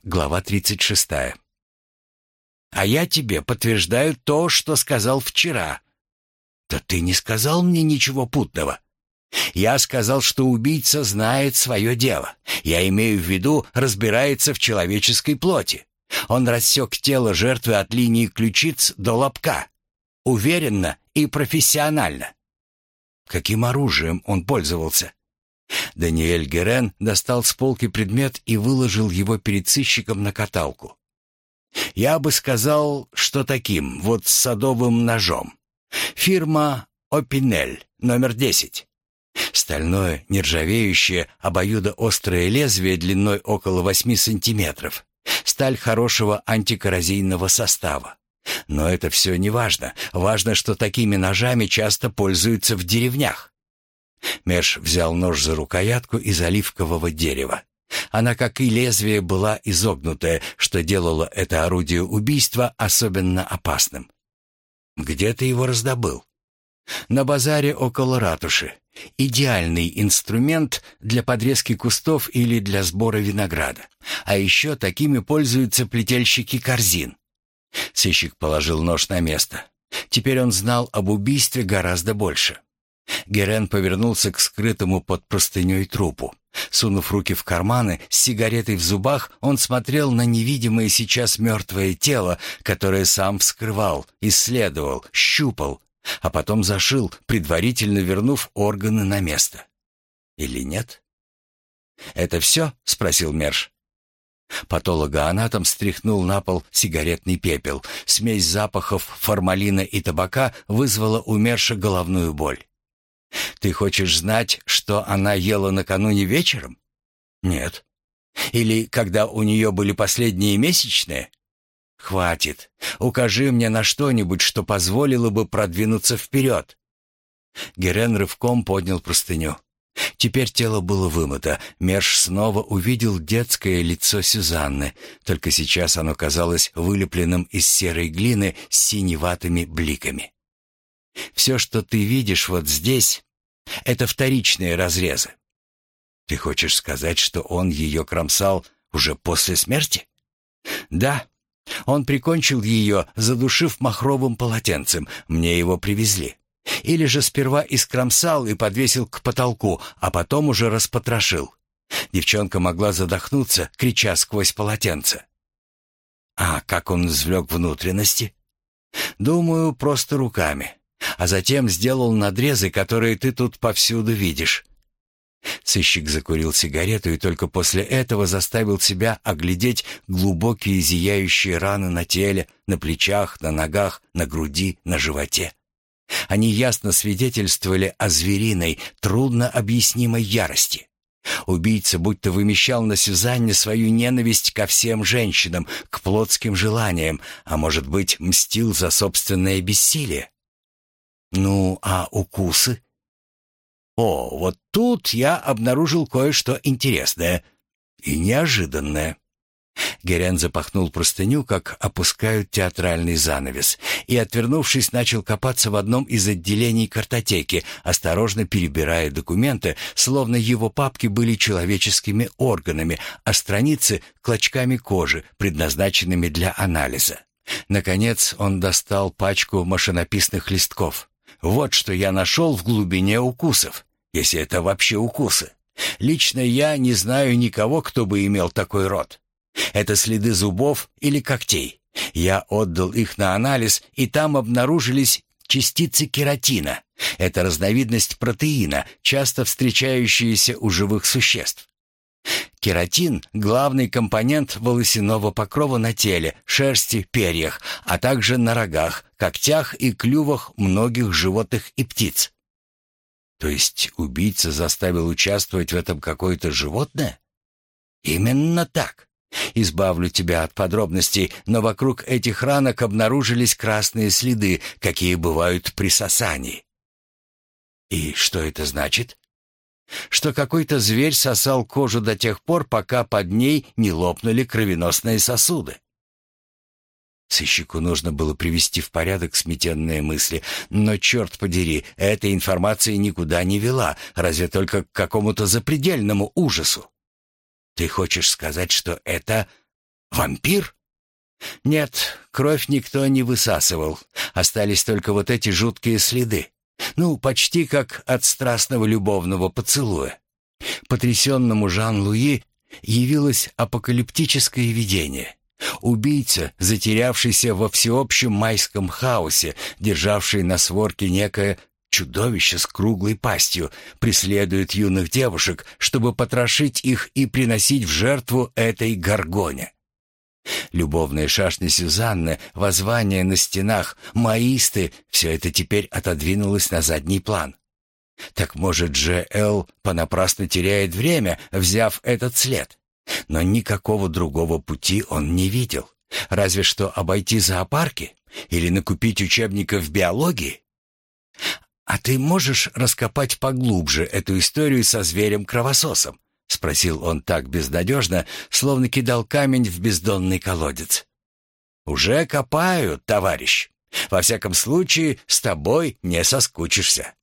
Глава 36. «А я тебе подтверждаю то, что сказал вчера». «Да ты не сказал мне ничего путного». «Я сказал, что убийца знает свое дело. Я имею в виду, разбирается в человеческой плоти. Он рассек тело жертвы от линии ключиц до лобка. Уверенно и профессионально». «Каким оружием он пользовался?» Даниэль Герен достал с полки предмет и выложил его перед сыщиком на каталку. «Я бы сказал, что таким, вот с садовым ножом. Фирма «Опинель», номер 10. Стальное, нержавеющее, обоюдоострое лезвие длиной около 8 сантиметров. Сталь хорошего антикоррозийного состава. Но это все не важно. Важно, что такими ножами часто пользуются в деревнях». Мерш взял нож за рукоятку из оливкового дерева. Она, как и лезвие, была изогнутая, что делало это орудие убийства особенно опасным. «Где ты его раздобыл?» «На базаре около ратуши. Идеальный инструмент для подрезки кустов или для сбора винограда. А еще такими пользуются плетельщики корзин». Сыщик положил нож на место. Теперь он знал об убийстве гораздо больше. Герен повернулся к скрытому под простыней трупу. Сунув руки в карманы, с сигаретой в зубах, он смотрел на невидимое сейчас мертвое тело, которое сам вскрывал, исследовал, щупал, а потом зашил, предварительно вернув органы на место. Или нет? «Это все?» — спросил Мерш. Патологоанатом стряхнул на пол сигаретный пепел. Смесь запахов формалина и табака вызвала у Мерша головную боль. «Ты хочешь знать, что она ела накануне вечером?» «Нет». «Или когда у нее были последние месячные?» «Хватит. Укажи мне на что-нибудь, что позволило бы продвинуться вперед». Герен рывком поднял простыню. Теперь тело было вымыто. Мерш снова увидел детское лицо Сюзанны, только сейчас оно казалось вылепленным из серой глины с синеватыми бликами. «Все, что ты видишь вот здесь, это вторичные разрезы». «Ты хочешь сказать, что он ее кромсал уже после смерти?» «Да. Он прикончил ее, задушив махровым полотенцем. Мне его привезли. Или же сперва искромсал и подвесил к потолку, а потом уже распотрошил. Девчонка могла задохнуться, крича сквозь полотенце». «А как он извлек внутренности?» «Думаю, просто руками. А затем сделал надрезы, которые ты тут повсюду видишь». Сыщик закурил сигарету и только после этого заставил себя оглядеть глубокие зияющие раны на теле, на плечах, на ногах, на груди, на животе. Они ясно свидетельствовали о звериной, трудно объяснимой ярости. Убийца будто вымещал на Сюзанне свою ненависть ко всем женщинам, к плотским желаниям, а может быть, мстил за собственное бессилие. «Ну, а укусы?» «О, вот тут я обнаружил кое-что интересное и неожиданное». Герен запахнул простыню, как опускают театральный занавес, и, отвернувшись, начал копаться в одном из отделений картотеки, осторожно перебирая документы, словно его папки были человеческими органами, а страницы — клочками кожи, предназначенными для анализа. Наконец он достал пачку машинописных листков. «Вот что я нашел в глубине укусов, если это вообще укусы. Лично я не знаю никого, кто бы имел такой рот. Это следы зубов или когтей. Я отдал их на анализ, и там обнаружились частицы кератина. Это разновидность протеина, часто встречающаяся у живых существ. Кератин – главный компонент волосяного покрова на теле, шерсти, перьях, а также на рогах, когтях и клювах многих животных и птиц». «То есть убийца заставил участвовать в этом какое-то животное?» «Именно так. Избавлю тебя от подробностей, но вокруг этих ранок обнаружились красные следы, какие бывают при сосании». «И что это значит?» «Что какой-то зверь сосал кожу до тех пор, пока под ней не лопнули кровеносные сосуды». Сыщику нужно было привести в порядок сметенные мысли, но, черт подери, эта информация никуда не вела, разве только к какому-то запредельному ужасу. «Ты хочешь сказать, что это Вампир? Нет, кровь никто не высасывал. Остались только вот эти жуткие следы. Ну, почти как от страстного любовного поцелуя. Потрясенному Жан-Луи явилось апокалиптическое видение. Убийца, затерявшийся во всеобщем майском хаосе, державший на сворке некое чудовище с круглой пастью, преследует юных девушек, чтобы потрошить их и приносить в жертву этой горгоне. Любовные шашни Сюзанны, воззвания на стенах, маисты — все это теперь отодвинулось на задний план. Так может же Эл понапрасну теряет время, взяв этот след? Но никакого другого пути он не видел. Разве что обойти зоопарки или накупить учебников биологии. «А ты можешь раскопать поглубже эту историю со зверем-кровососом?» — спросил он так безнадежно, словно кидал камень в бездонный колодец. «Уже копаю, товарищ. Во всяком случае, с тобой не соскучишься».